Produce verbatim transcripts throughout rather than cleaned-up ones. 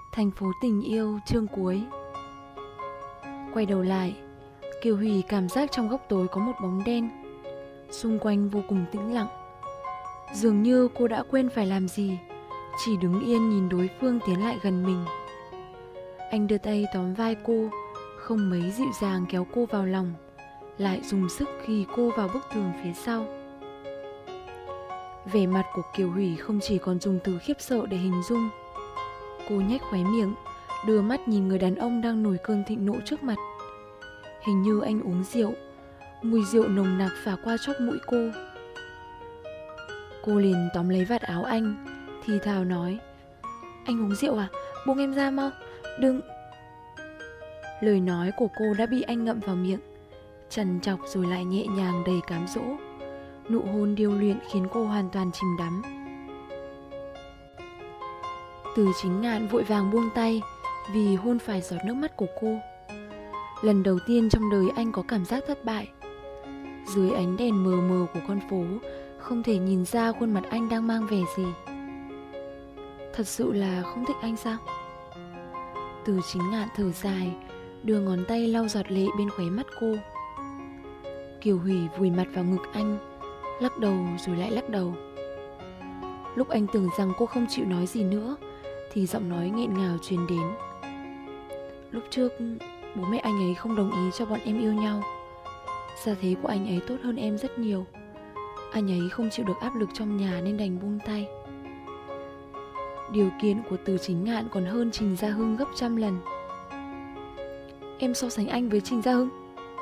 Thành phố tình yêu chương cuối. Quay đầu lại, Kiều Hủy cảm giác trong góc tối có một bóng đen. Xung quanh vô cùng tĩnh lặng. Dường như cô đã quên phải làm gì, chỉ đứng yên nhìn đối phương tiến lại gần mình. Anh đưa tay tóm vai cô, không mấy dịu dàng kéo cô vào lòng, lại dùng sức ghi cô vào bức tường phía sau. Vẻ mặt của Kiều Hủy không chỉ còn dùng từ khiếp sợ để hình dung. Cô nhếch khóe miệng, đưa mắt nhìn người đàn ông đang nổi cơn thịnh nộ trước mặt. Hình như anh uống rượu, mùi rượu nồng nặc phả qua chóp mũi cô. Cô liền tóm lấy vạt áo anh, thì thào nói: "Anh uống rượu à? Buông em ra mau, đừng..." Lời nói của cô đã bị anh ngậm vào miệng, trằn trọc rồi lại nhẹ nhàng đầy cám dỗ. Nụ hôn điêu luyện khiến cô hoàn toàn chìm đắm. Từ Chính Ngạn vội vàng buông tay vì hôn phải giọt nước mắt của cô. Lần đầu tiên trong đời anh có cảm giác thất bại. Dưới ánh đèn mờ mờ của con phố, không thể nhìn ra khuôn mặt anh đang mang vẻ gì. Thật sự là không thích anh sao? Từ Chính Ngạn thở dài, đưa ngón tay lau giọt lệ bên khóe mắt cô. Kiều Hủy vùi mặt vào ngực anh, lắc đầu rồi lại lắc đầu. Lúc anh tưởng rằng cô không chịu nói gì nữa, thì giọng nói nghẹn ngào truyền đến: "Lúc trước bố mẹ anh ấy không đồng ý cho bọn em yêu nhau. Gia thế của anh ấy tốt hơn em rất nhiều. Anh ấy không chịu được áp lực trong nhà nên đành buông tay." Điều kiện của Từ Chính Ngạn còn hơn Trình Gia Hưng gấp trăm lần. "Em so sánh anh với Trình Gia Hưng?"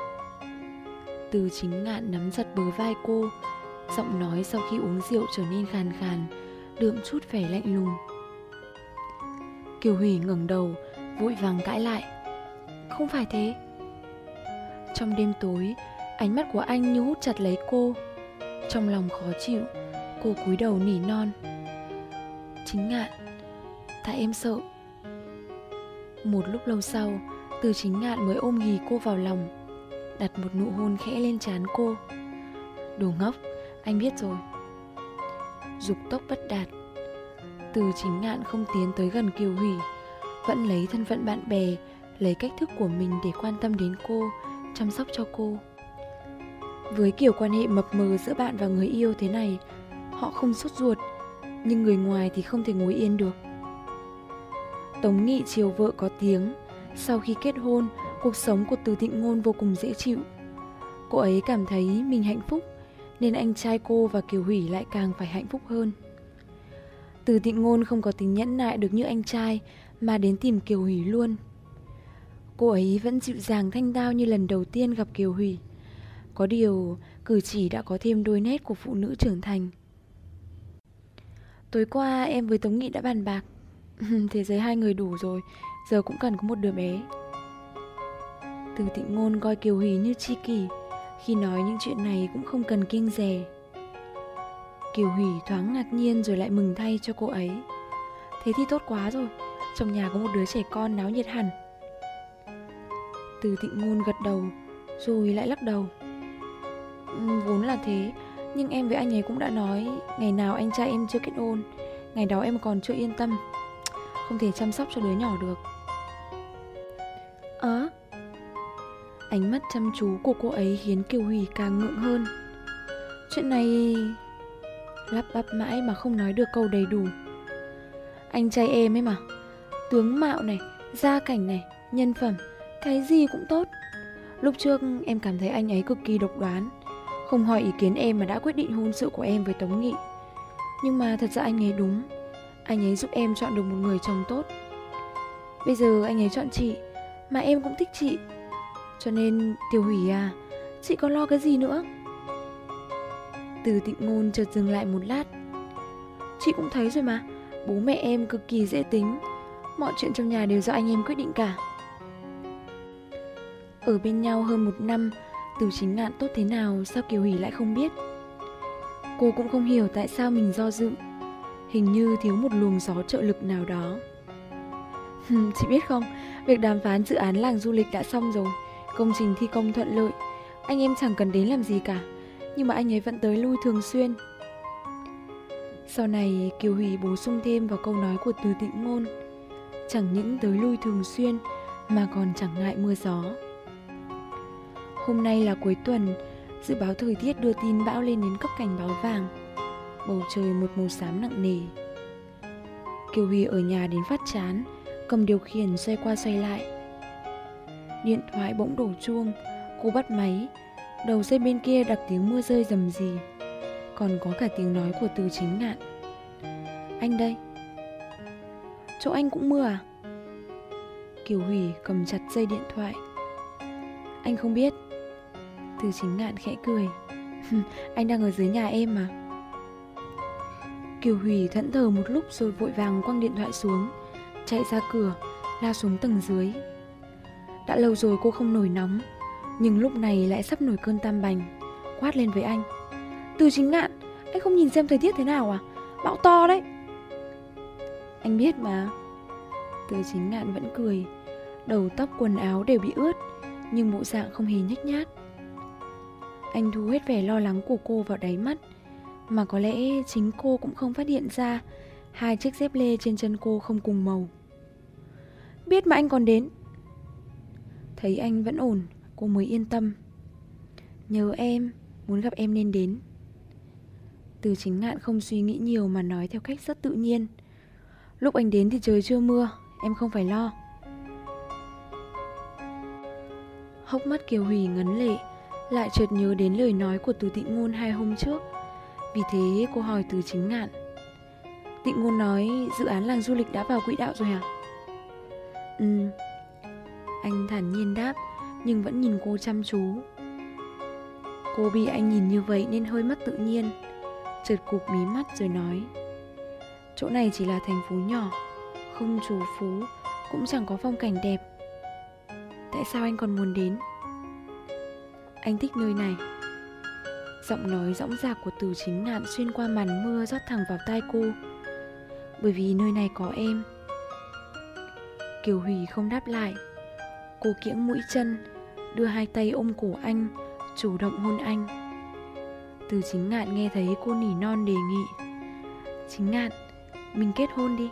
Từ Chính Ngạn nắm chặt bờ vai cô, giọng nói sau khi uống rượu trở nên khàn khàn, đượm chút vẻ lạnh lùng. Kiều Hủy ngẩng đầu, vội vàng cãi lại: "Không phải thế." Trong đêm tối, ánh mắt của anh như hút chặt lấy cô. Trong lòng khó chịu, cô cúi đầu nỉ non: "Chính Ngạn, tại em sợ." Một lúc lâu sau, Từ Chính Ngạn mới ôm ghì cô vào lòng, đặt một nụ hôn khẽ lên trán cô. "Đồ ngốc, anh biết rồi." Dục tốc bất đạt, Từ Chính Ngạn không tiến tới gần Kiều Hủy, vẫn lấy thân phận bạn bè, lấy cách thức của mình để quan tâm đến cô, chăm sóc cho cô. Với kiểu quan hệ mập mờ giữa bạn và người yêu thế này, họ không sốt ruột, nhưng người ngoài thì không thể ngồi yên được. Tống Nghị chiều vợ có tiếng. Sau khi kết hôn, cuộc sống của Từ Thịnh Ngôn vô cùng dễ chịu. Cô ấy cảm thấy mình hạnh phúc, nên anh trai cô và Kiều Hủy lại càng phải hạnh phúc hơn. Từ Thịnh Ngôn không có tính nhẫn nại được như anh trai, mà đến tìm Kiều Hủy luôn. Cô ấy vẫn dịu dàng thanh thao như lần đầu tiên gặp Kiều Hủy. Có điều, cử chỉ đã có thêm đôi nét của phụ nữ trưởng thành. "Tối qua em với Tống Nghị đã bàn bạc. Thế giới hai người đủ rồi, giờ cũng cần có một đứa bé." Từ Thịnh Ngôn coi Kiều Hủy như tri kỷ, khi nói những chuyện này cũng không cần kiêng dè. Kiều Hủy thoáng ngạc nhiên rồi lại mừng thay cho cô ấy. "Thế thì tốt quá rồi, trong nhà có một đứa trẻ con náo nhiệt hẳn." Từ Thịnh Ngôn gật đầu, rồi lại lắc đầu. "Ừ, vốn là thế, nhưng em với anh ấy cũng đã nói ngày nào anh trai em chưa kết hôn, ngày đó em còn chưa yên tâm, không thể chăm sóc cho đứa nhỏ được." "Ớ?" Ánh mắt chăm chú của cô ấy khiến Kiều Hủy càng ngượng hơn. "Chuyện này..." Lắp bắp mãi mà không nói được câu đầy đủ. "Anh trai em ấy mà, tướng mạo này, gia cảnh này, nhân phẩm, cái gì cũng tốt. Lúc trước em cảm thấy anh ấy cực kỳ độc đoán, không hỏi ý kiến em mà đã quyết định hôn sự của em với Tống Nghị. Nhưng mà thật ra anh ấy đúng, anh ấy giúp em chọn được một người chồng tốt. Bây giờ anh ấy chọn chị, mà em cũng thích chị. Cho nên Tiểu Hủy à, chị có lo cái gì nữa?" Từ Thịnh Ngôn chợt dừng lại một lát. "Chị cũng thấy rồi mà, bố mẹ em cực kỳ dễ tính, mọi chuyện trong nhà đều do anh em quyết định cả." Ở bên nhau hơn một năm, Từ Chính Ngạn tốt thế nào sao Kiều Hủy lại không biết. Cô cũng không hiểu tại sao mình do dự, hình như thiếu một luồng gió trợ lực nào đó. "Chị biết không, việc đàm phán dự án làng du lịch đã xong rồi, công trình thi công thuận lợi, anh em chẳng cần đến làm gì cả, nhưng mà anh ấy vẫn tới lui thường xuyên." Sau này Kiều Hủy bổ sung thêm vào câu nói của Từ Thịnh Ngôn: chẳng những tới lui thường xuyên mà còn chẳng ngại mưa gió. Hôm nay là cuối tuần, dự báo thời tiết đưa tin bão lên đến cấp cảnh báo vàng. Bầu trời một màu xám nặng nề. Kiều Huy ở nhà đến phát chán, cầm điều khiển xoay qua xoay lại. Điện thoại bỗng đổ chuông, cô bắt máy. Đầu dây bên kia đặt tiếng mưa rơi rầm rì, còn có cả tiếng nói của Từ Chính Ngạn. Anh đây. Chỗ anh cũng mưa à? Kiều Huy cầm chặt dây điện thoại. Anh không biết. Từ Chính Ngạn khẽ cười. Anh đang ở dưới nhà em mà. Kiều Huy thẫn thờ một lúc rồi vội vàng quăng điện thoại xuống, chạy ra cửa, lao xuống tầng dưới. Đã lâu rồi cô không nổi nóng, nhưng lúc này lại sắp nổi cơn tam bành, quát lên với anh. Từ Chính Ngạn, anh không nhìn xem thời tiết thế nào à? Bão to đấy. Anh biết mà. Từ Chính Ngạn vẫn cười, đầu tóc quần áo đều bị ướt, nhưng bộ dạng không hề nhếch nhác. Anh thu hết vẻ lo lắng của cô vào đáy mắt, mà có lẽ chính cô cũng không phát hiện ra hai chiếc dép lê trên chân cô không cùng màu. Biết mà anh còn đến. Thấy anh vẫn ổn, cô mới yên tâm. Nhớ em, muốn gặp em nên đến. Từ Chính Ngạn không suy nghĩ nhiều mà nói theo cách rất tự nhiên. Lúc anh đến thì trời chưa mưa, em không phải lo. Hốc mắt Kiều Huy ngấn lệ, lại chợt nhớ đến lời nói của Từ Tịnh Ngôn hai hôm trước. Vì thế cô hỏi Từ Chính Ngạn. Tịnh Ngôn nói dự án làng du lịch đã vào quỹ đạo rồi hả? Ừ. Anh thản nhiên đáp, nhưng vẫn nhìn cô chăm chú. Cô bị anh nhìn như vậy nên hơi mất tự nhiên, chợt cụp mí mắt rồi nói. Chỗ này chỉ là thành phố nhỏ, không trù phú, cũng chẳng có phong cảnh đẹp. Tại sao anh còn muốn đến? Anh thích nơi này. Giọng nói dõng dạc của Từ Chính Ngạn xuyên qua màn mưa rót thẳng vào tai cô. Bởi vì nơi này có em. Kiều Huy không đáp lại. Cô kiễng mũi chân, đưa hai tay ôm cổ anh, chủ động hôn anh. Từ Chính Ngạn nghe thấy cô nỉ non đề nghị. Chính Ngạn, mình kết hôn đi.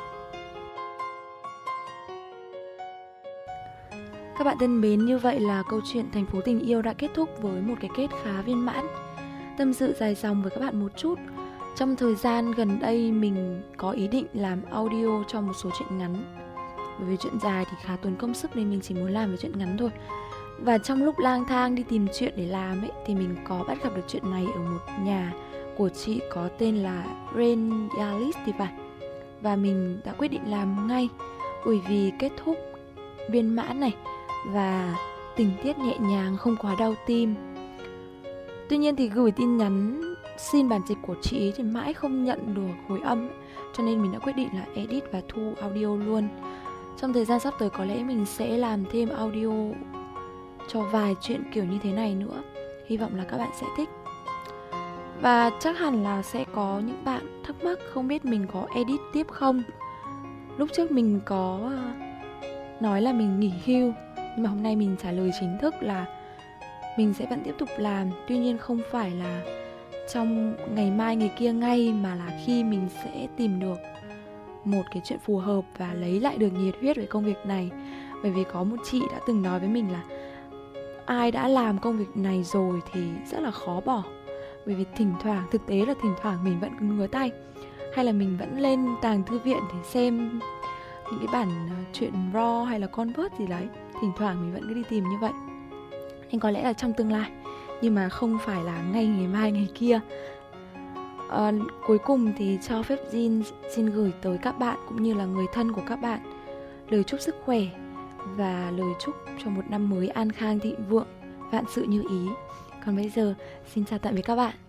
Các bạn thân mến, như vậy là câu chuyện Thành phố tình yêu đã kết thúc với một cái kết khá viên mãn. Tâm sự dài dòng với các bạn một chút. Trong thời gian gần đây mình có ý định làm audio cho một số chuyện ngắn. Bởi vì chuyện dài thì khá tốn công sức nên mình chỉ muốn làm với chuyện ngắn thôi. Và trong lúc lang thang đi tìm chuyện để làm ấy, thì mình có bắt gặp được chuyện này ở một nhà của chị có tên là Rain Alice thì phải. Và mình đã quyết định làm ngay, bởi vì kết thúc viên mãn này và tình tiết nhẹ nhàng, không quá đau tim. Tuy nhiên thì gửi tin nhắn xin bản dịch của chị ấy thì mãi không nhận được hồi âm, cho nên mình đã quyết định là edit và thu audio luôn. Trong thời gian sắp tới có lẽ mình sẽ làm thêm audio cho vài chuyện kiểu như thế này nữa. Hy vọng là các bạn sẽ thích. Và chắc hẳn là sẽ có những bạn thắc mắc không biết mình có edit tiếp không. Lúc trước mình có nói là mình nghỉ hưu, nhưng mà hôm nay mình trả lời chính thức là mình sẽ vẫn tiếp tục làm. Tuy nhiên không phải là trong ngày mai ngày kia ngay, mà là khi mình sẽ tìm được một cái chuyện phù hợp và lấy lại được nhiệt huyết với công việc này. Bởi vì có một chị đã từng nói với mình là ai đã làm công việc này rồi thì rất là khó bỏ. Bởi vì thỉnh thoảng, thực tế là thỉnh thoảng mình vẫn ngứa tay, hay là mình vẫn lên tàng thư viện để xem những cái bản truyện raw hay là convert gì đấy. Thỉnh thoảng mình vẫn cứ đi tìm như vậy. Nên có lẽ là trong tương lai, nhưng mà không phải là ngay ngày mai ngày kia. à, Cuối cùng thì cho phép Jin xin gửi tới các bạn cũng như là người thân của các bạn lời chúc sức khỏe và lời chúc cho một năm mới an khang thịnh vượng, vạn sự như ý. Còn bây giờ xin chào tạm biệt các bạn.